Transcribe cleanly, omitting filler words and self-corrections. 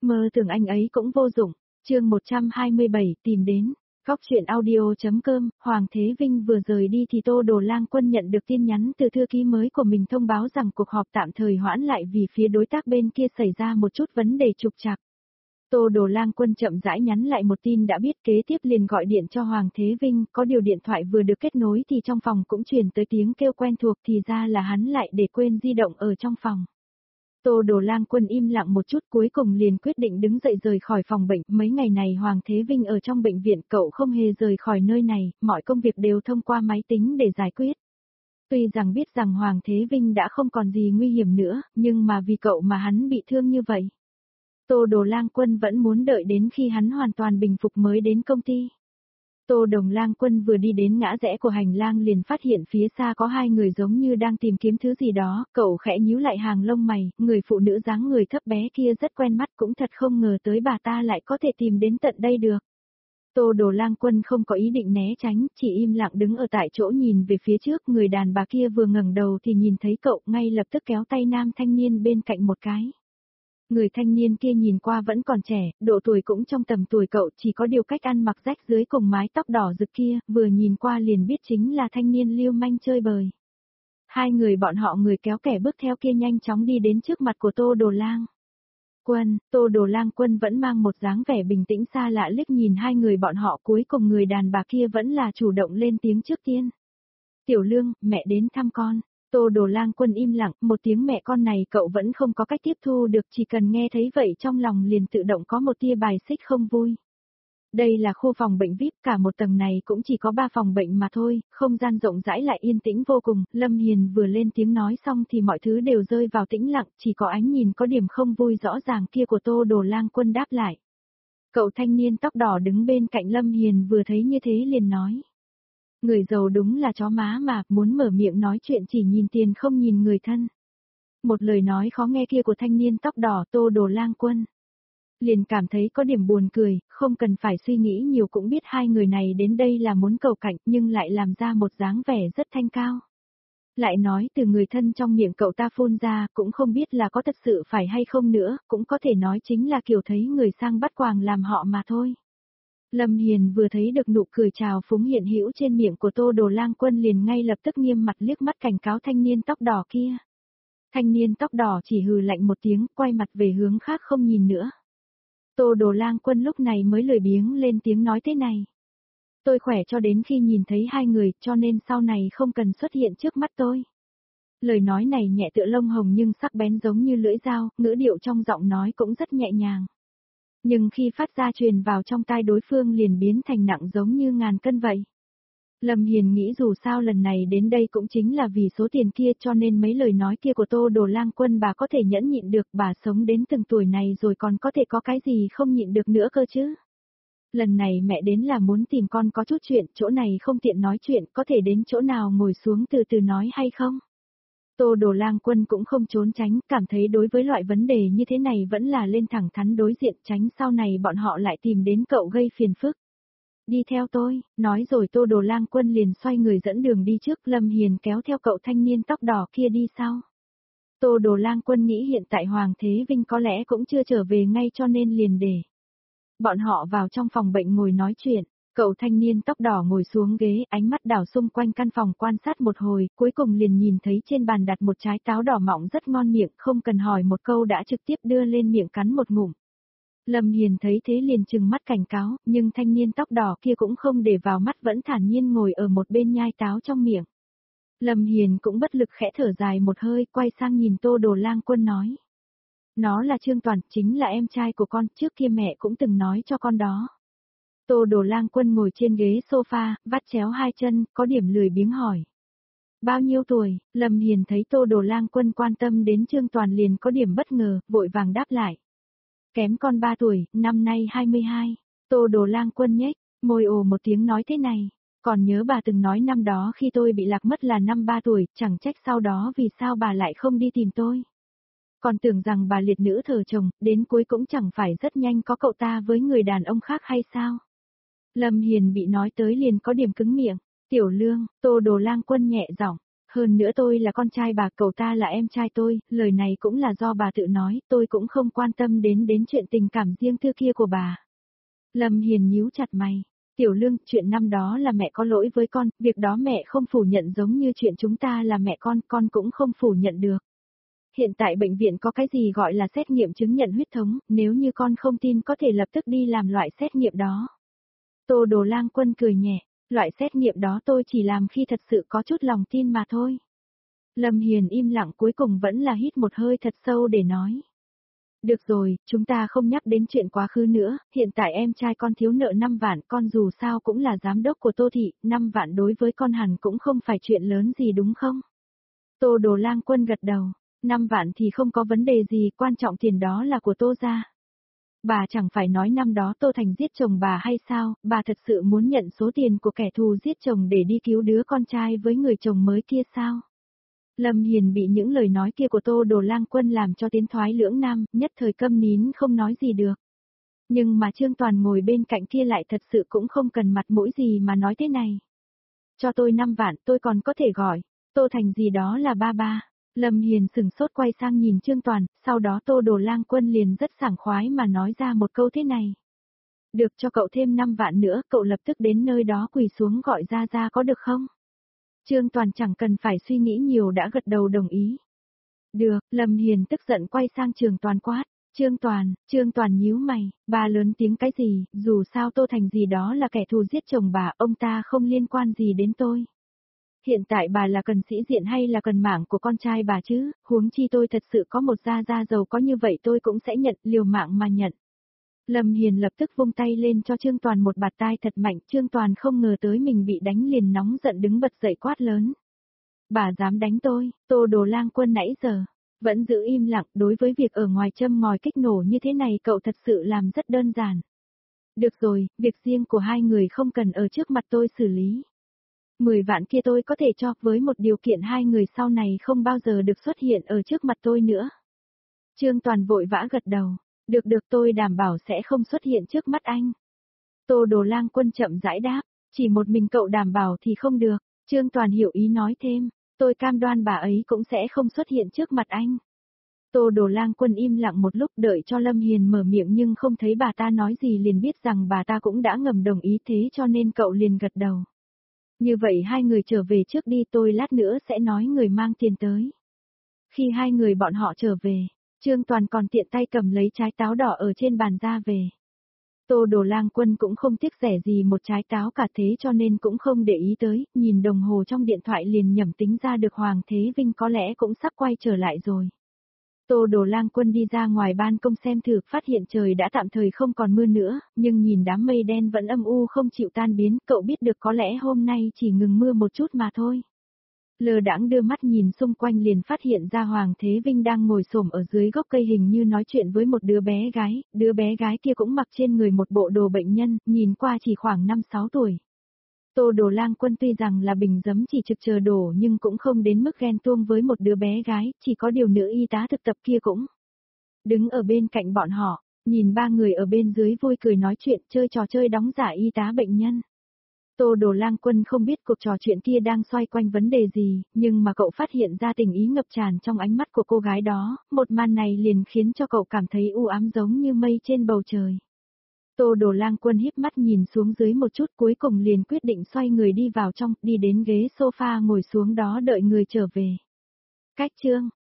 mơ tưởng anh ấy cũng vô dụng. Chương 127 tìm đến. Góc chuyện audio.com. Hoàng Thế Vinh vừa rời đi thì Tô Đồ Lang Quân nhận được tin nhắn từ thư ký mới của mình thông báo rằng cuộc họp tạm thời hoãn lại vì phía đối tác bên kia xảy ra một chút vấn đề trục trặc. Tô Đồ Lang Quân chậm rãi nhắn lại một tin đã biết, kế tiếp liền gọi điện cho Hoàng Thế Vinh, có điều điện thoại vừa được kết nối thì trong phòng cũng truyền tới tiếng kêu quen thuộc, thì ra là hắn lại để quên di động ở trong phòng. Tô Đồ Lang Quân im lặng một chút, cuối cùng liền quyết định đứng dậy rời khỏi phòng bệnh. Mấy ngày này Hoàng Thế Vinh ở trong bệnh viện, cậu không hề rời khỏi nơi này, mọi công việc đều thông qua máy tính để giải quyết. Tuy rằng biết rằng Hoàng Thế Vinh đã không còn gì nguy hiểm nữa, nhưng mà vì cậu mà hắn bị thương như vậy. Tô Đồ Lang Quân vẫn muốn đợi đến khi hắn hoàn toàn bình phục mới đến công ty. Tô Đồng Lang Quân vừa đi đến ngã rẽ của hành lang liền phát hiện phía xa có hai người giống như đang tìm kiếm thứ gì đó, cậu khẽ nhíu lại hàng lông mày, người phụ nữ dáng người thấp bé kia rất quen mắt, cũng thật không ngờ tới bà ta lại có thể tìm đến tận đây được. Tô Đồ Lang Quân không có ý định né tránh, chỉ im lặng đứng ở tại chỗ nhìn về phía trước. Người đàn bà kia vừa ngẩng đầu thì nhìn thấy cậu, ngay lập tức kéo tay nam thanh niên bên cạnh một cái. Người thanh niên kia nhìn qua vẫn còn trẻ, độ tuổi cũng trong tầm tuổi cậu, chỉ có điều cách ăn mặc rách rưới cùng mái tóc đỏ rực kia, vừa nhìn qua liền biết chính là thanh niên lưu manh chơi bời. Hai người bọn họ người kéo kẻ bước theo kia nhanh chóng đi đến trước mặt của Tô Đồ Lang Quân. Tô Đồ Lang Quân vẫn mang một dáng vẻ bình tĩnh xa lạ liếc nhìn hai người bọn họ, cuối cùng người đàn bà kia vẫn là chủ động lên tiếng trước tiên. Tiểu Lương, mẹ đến thăm con. Tô Đồ Lang Quân im lặng, một tiếng mẹ con này cậu vẫn không có cách tiếp thu được, chỉ cần nghe thấy vậy trong lòng liền tự động có một tia bài xích không vui. Đây là khu phòng bệnh VIP, cả một tầng này cũng chỉ có 3 phòng bệnh mà thôi, không gian rộng rãi lại yên tĩnh vô cùng. Lâm Hiền vừa lên tiếng nói xong thì mọi thứ đều rơi vào tĩnh lặng, chỉ có ánh nhìn có điểm không vui rõ ràng kia của Tô Đồ Lang Quân đáp lại. Cậu thanh niên tóc đỏ đứng bên cạnh Lâm Hiền vừa thấy như thế liền nói. Người giàu đúng là chó má mà, muốn mở miệng nói chuyện chỉ nhìn tiền không nhìn người thân. Một lời nói khó nghe kia của thanh niên tóc đỏ Tô Đồ Lang Quân liền cảm thấy có điểm buồn cười, không cần phải suy nghĩ nhiều cũng biết hai người này đến đây là muốn cầu cạnh, nhưng lại làm ra một dáng vẻ rất thanh cao. Lại nói từ người thân trong miệng cậu ta phun ra, cũng không biết là có thật sự phải hay không nữa, cũng có thể nói chính là kiểu thấy người sang bắt quàng làm họ mà thôi. Lâm Hiền vừa thấy được nụ cười trào phúng hiện hữu trên miệng của Tô Đồ Lang Quân liền ngay lập tức nghiêm mặt liếc mắt cảnh cáo thanh niên tóc đỏ kia. Thanh niên tóc đỏ chỉ hừ lạnh một tiếng, quay mặt về hướng khác không nhìn nữa. Tô Đồ Lang Quân lúc này mới lười biếng lên tiếng nói thế này. Tôi khỏe cho đến khi nhìn thấy hai người, cho nên sau này không cần xuất hiện trước mắt tôi. Lời nói này nhẹ tựa lông hồng nhưng sắc bén giống như lưỡi dao, ngữ điệu trong giọng nói cũng rất nhẹ nhàng. Nhưng khi phát ra truyền vào trong tai đối phương liền biến thành nặng giống như ngàn cân vậy. Lâm Hiền nghĩ dù sao lần này đến đây cũng chính là vì số tiền kia, cho nên mấy lời nói kia của Tô Đồ Lang Quân bà có thể nhẫn nhịn được, bà sống đến từng tuổi này rồi còn có thể có cái gì không nhịn được nữa cơ chứ. Lần này mẹ đến là muốn tìm con có chút chuyện, chỗ này không tiện nói chuyện, có thể đến chỗ nào ngồi xuống từ từ nói hay không? Tô Đồ Lang Quân cũng không trốn tránh, cảm thấy đối với loại vấn đề như thế này vẫn là lên thẳng thắn đối diện, tránh sau này bọn họ lại tìm đến cậu gây phiền phức. Đi theo tôi, nói rồi Tô Đồ Lang Quân liền xoay người dẫn đường đi trước, Lâm Hiền kéo theo cậu thanh niên tóc đỏ kia đi sau. Tô Đồ Lang Quân nghĩ hiện tại Hoàng Thế Vinh có lẽ cũng chưa trở về ngay cho nên liền để bọn họ vào trong phòng bệnh ngồi nói chuyện. Cậu thanh niên tóc đỏ ngồi xuống ghế, ánh mắt đảo xung quanh căn phòng quan sát một hồi, cuối cùng liền nhìn thấy trên bàn đặt một trái táo đỏ mọng rất ngon miệng, không cần hỏi một câu đã trực tiếp đưa lên miệng cắn một ngụm. Lâm Hiền thấy thế liền trừng mắt cảnh cáo, nhưng thanh niên tóc đỏ kia cũng không để vào mắt, vẫn thản nhiên ngồi ở một bên nhai táo trong miệng. Lâm Hiền cũng bất lực khẽ thở dài một hơi, quay sang nhìn Tô Đồ Lang Quân nói. Nó là Trương Toàn, chính là em trai của con, trước kia mẹ cũng từng nói cho con đó. Tô Đồ Lang Quân ngồi trên ghế sofa, vắt chéo hai chân, có điểm lười biếng hỏi. Bao nhiêu tuổi? Lâm Hiền thấy Tô Đồ Lang Quân quan tâm đến Trương Toàn liền có điểm bất ngờ, vội vàng đáp lại. Kém con 3 tuổi, năm nay 22. Tô Đồ Lang Quân nhếch môi ồ một tiếng nói thế này. Còn nhớ bà từng nói năm đó khi tôi bị lạc mất là năm 3 tuổi, chẳng trách sau đó vì sao bà lại không đi tìm tôi. Còn tưởng rằng bà liệt nữ thờ chồng, đến cuối cũng chẳng phải rất nhanh có cậu ta với người đàn ông khác hay sao. Lâm Hiền bị nói tới liền có điểm cứng miệng. Tiểu Lương, Tô Đồ Lang Quân nhẹ giọng. Hơn nữa tôi là con trai bà, cậu ta là em trai tôi, lời này cũng là do bà tự nói, tôi cũng không quan tâm đến chuyện tình cảm riêng tư kia của bà. Lâm Hiền nhíu chặt mày. Tiểu Lương, chuyện năm đó là mẹ có lỗi với con, việc đó mẹ không phủ nhận giống như chuyện chúng ta là mẹ con cũng không phủ nhận được. Hiện tại bệnh viện có cái gì gọi là xét nghiệm chứng nhận huyết thống, nếu như con không tin có thể lập tức đi làm loại xét nghiệm đó. Tô Đồ Lang Quân cười nhẹ, loại xét nghiệm đó tôi chỉ làm khi thật sự có chút lòng tin mà thôi. Lâm Hiền im lặng cuối cùng vẫn là hít một hơi thật sâu để nói. Được rồi, chúng ta không nhắc đến chuyện quá khứ nữa, hiện tại em trai con thiếu nợ 5 vạn, con dù sao cũng là giám đốc của Tô Thị, 5 vạn đối với con hẳn cũng không phải chuyện lớn gì đúng không? Tô Đồ Lang Quân gật đầu, 5 vạn thì không có vấn đề gì, quan trọng tiền đó là của Tô gia. Bà chẳng phải nói năm đó Tô Thành giết chồng bà hay sao, bà thật sự muốn nhận số tiền của kẻ thù giết chồng để đi cứu đứa con trai với người chồng mới kia sao? Lâm Hiền bị những lời nói kia của Tô Đồ Lang Quân làm cho tiến thoái lưỡng nan, nhất thời câm nín không nói gì được. Nhưng mà Trương Toàn ngồi bên cạnh kia lại thật sự cũng không cần mặt mũi gì mà nói thế này. Cho tôi 5 vạn tôi còn có thể gọi, Tô Thành gì đó là ba ba. Lâm Hiền sừng sốt quay sang nhìn Trương Toàn, sau đó Tô Đồ Lang Quân liền rất sảng khoái mà nói ra một câu thế này. Được, cho cậu thêm 5 vạn nữa, cậu lập tức đến nơi đó quỳ xuống gọi ra có được không? Trương Toàn chẳng cần phải suy nghĩ nhiều đã gật đầu đồng ý. Được, Lâm Hiền tức giận quay sang Trương Toàn quát. Trương Toàn nhíu mày, bà lớn tiếng cái gì, dù sao Tô Thành gì đó là kẻ thù giết chồng bà, ông ta không liên quan gì đến tôi. Hiện tại bà là cần sĩ diện hay là cần mạng của con trai bà chứ, huống chi tôi thật sự có một gia gia giàu có như vậy tôi cũng sẽ nhận, liều mạng mà nhận. Lâm Hiền lập tức vung tay lên cho Trương Toàn một bạt tai thật mạnh, Trương Toàn không ngờ tới mình bị đánh liền nóng giận đứng bật dậy quát lớn. Bà dám đánh tôi, Tô Đồ Lang Quân nãy giờ, vẫn giữ im lặng, đối với việc ở ngoài châm ngòi kích nổ như thế này cậu thật sự làm rất đơn giản. Được rồi, việc riêng của hai người không cần ở trước mặt tôi xử lý. 10 vạn kia tôi có thể cho với một điều kiện hai người sau này không bao giờ được xuất hiện ở trước mặt tôi nữa. Trương Toàn vội vã gật đầu. Được tôi đảm bảo sẽ không xuất hiện trước mắt anh. Tô Đồ Lang Quân chậm rãi đáp, chỉ một mình cậu đảm bảo thì không được. Trương Toàn hiểu ý nói thêm, tôi cam đoan bà ấy cũng sẽ không xuất hiện trước mặt anh. Tô Đồ Lang Quân im lặng một lúc đợi cho Lâm Hiền mở miệng nhưng không thấy bà ta nói gì liền biết rằng bà ta cũng đã ngầm đồng ý thế cho nên cậu liền gật đầu. Như vậy hai người trở về trước đi tôi lát nữa sẽ nói người mang tiền tới. Khi hai người bọn họ trở về, Trương Toàn còn tiện tay cầm lấy trái táo đỏ ở trên bàn ra về. Tô Đồ Lang Quân cũng không tiếc rẻ gì một trái táo cả thế cho nên cũng không để ý tới, nhìn đồng hồ trong điện thoại liền nhẩm tính ra được Hoàng Thế Vinh có lẽ cũng sắp quay trở lại rồi. Tô Đồ Lang Quân đi ra ngoài ban công xem thử, phát hiện trời đã tạm thời không còn mưa nữa, nhưng nhìn đám mây đen vẫn âm u không chịu tan biến, cậu biết được có lẽ hôm nay chỉ ngừng mưa một chút mà thôi. Lờ đãng đưa mắt nhìn xung quanh liền phát hiện ra Hoàng Thế Vinh đang ngồi xổm ở dưới gốc cây hình như nói chuyện với một đứa bé gái kia cũng mặc trên người một bộ đồ bệnh nhân, nhìn qua chỉ khoảng 5-6 tuổi. Tô Đồ Lang Quân tuy rằng là bình giấm chỉ trực chờ đổ nhưng cũng không đến mức ghen tuông với một đứa bé gái, chỉ có điều nữ y tá thực tập kia cũng đứng ở bên cạnh bọn họ, nhìn ba người ở bên dưới vui cười nói chuyện chơi trò chơi đóng giả y tá bệnh nhân. Tô Đồ Lang Quân không biết cuộc trò chuyện kia đang xoay quanh vấn đề gì, nhưng mà cậu phát hiện ra tình ý ngập tràn trong ánh mắt của cô gái đó, một màn này liền khiến cho cậu cảm thấy u ám giống như mây trên bầu trời. Tô Đồ Lang Quân híp mắt nhìn xuống dưới một chút cuối cùng liền quyết định xoay người đi vào trong, đi đến ghế sofa ngồi xuống đó đợi người trở về. Cách chương